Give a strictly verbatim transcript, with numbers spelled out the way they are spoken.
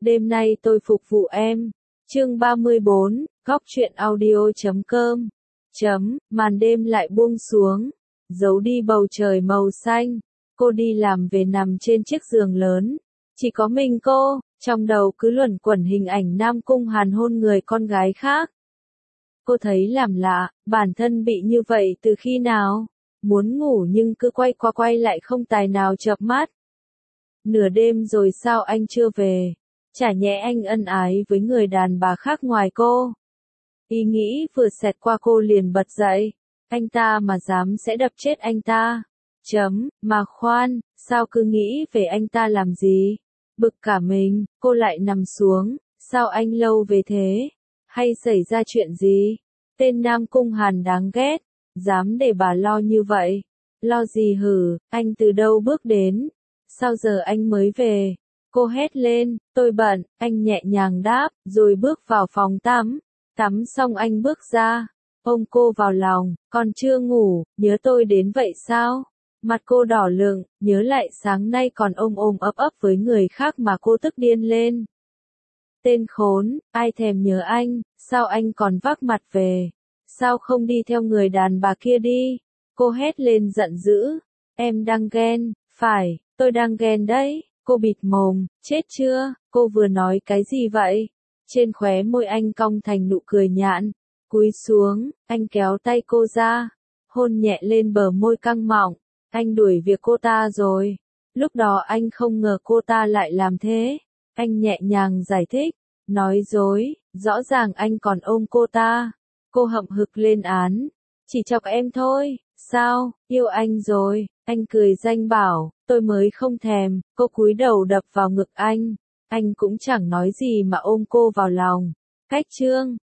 đêm nay tôi phục vụ em. Chương ba mươi bốn, góc truyện audio chấm com. Chấm, màn đêm lại buông xuống, giấu đi bầu trời màu xanh. Cô đi làm về nằm trên chiếc giường lớn. Chỉ có mình cô, trong đầu cứ luẩn quẩn hình ảnh Nam Cung Hàn hôn người con gái khác. Cô thấy làm lạ, bản thân bị như vậy từ khi nào? Muốn ngủ nhưng cứ quay qua quay lại không tài nào chợp mắt. Nửa đêm rồi sao anh chưa về? Chả nhẽ anh ân ái với người đàn bà khác ngoài cô? Ý nghĩ vừa xẹt qua cô liền bật dậy. Anh ta mà dám sẽ đập chết anh ta. Chấm, mà khoan, sao cứ nghĩ về anh ta làm gì? Bực cả mình, cô lại nằm xuống. Sao anh lâu về thế? Hay xảy ra chuyện gì? Tên Nam Cung Hàn đáng ghét. Dám để bà lo như vậy. Lo gì hử, anh từ đâu bước đến? Sao giờ anh mới về? Cô hét lên, tôi bận, anh nhẹ nhàng đáp, rồi bước vào phòng tắm. Tắm xong anh bước ra, ôm cô vào lòng, còn chưa ngủ, nhớ tôi đến vậy sao? Mặt cô đỏ lựng, nhớ lại sáng nay còn ôm ôm ấp ấp với người khác mà cô tức điên lên. Tên khốn, ai thèm nhớ anh, sao anh còn vác mặt về? Sao không đi theo người đàn bà kia đi? Cô hét lên giận dữ, em đang ghen, phải, tôi đang ghen đấy. Cô bịt mồm, chết chưa, cô vừa nói cái gì vậy? Trên khóe môi anh cong thành nụ cười nhạn, cúi xuống, anh kéo tay cô ra, hôn nhẹ lên bờ môi căng mọng, anh đuổi việc cô ta rồi. Lúc đó anh không ngờ cô ta lại làm thế, anh nhẹ nhàng giải thích, nói dối, rõ ràng anh còn ôm cô ta. Cô hậm hực lên án, chỉ chọc em thôi, sao, yêu anh rồi, anh cười danh bảo, tôi mới không thèm, cô cúi đầu đập vào ngực anh, anh cũng chẳng nói gì mà ôm cô vào lòng. Cách chương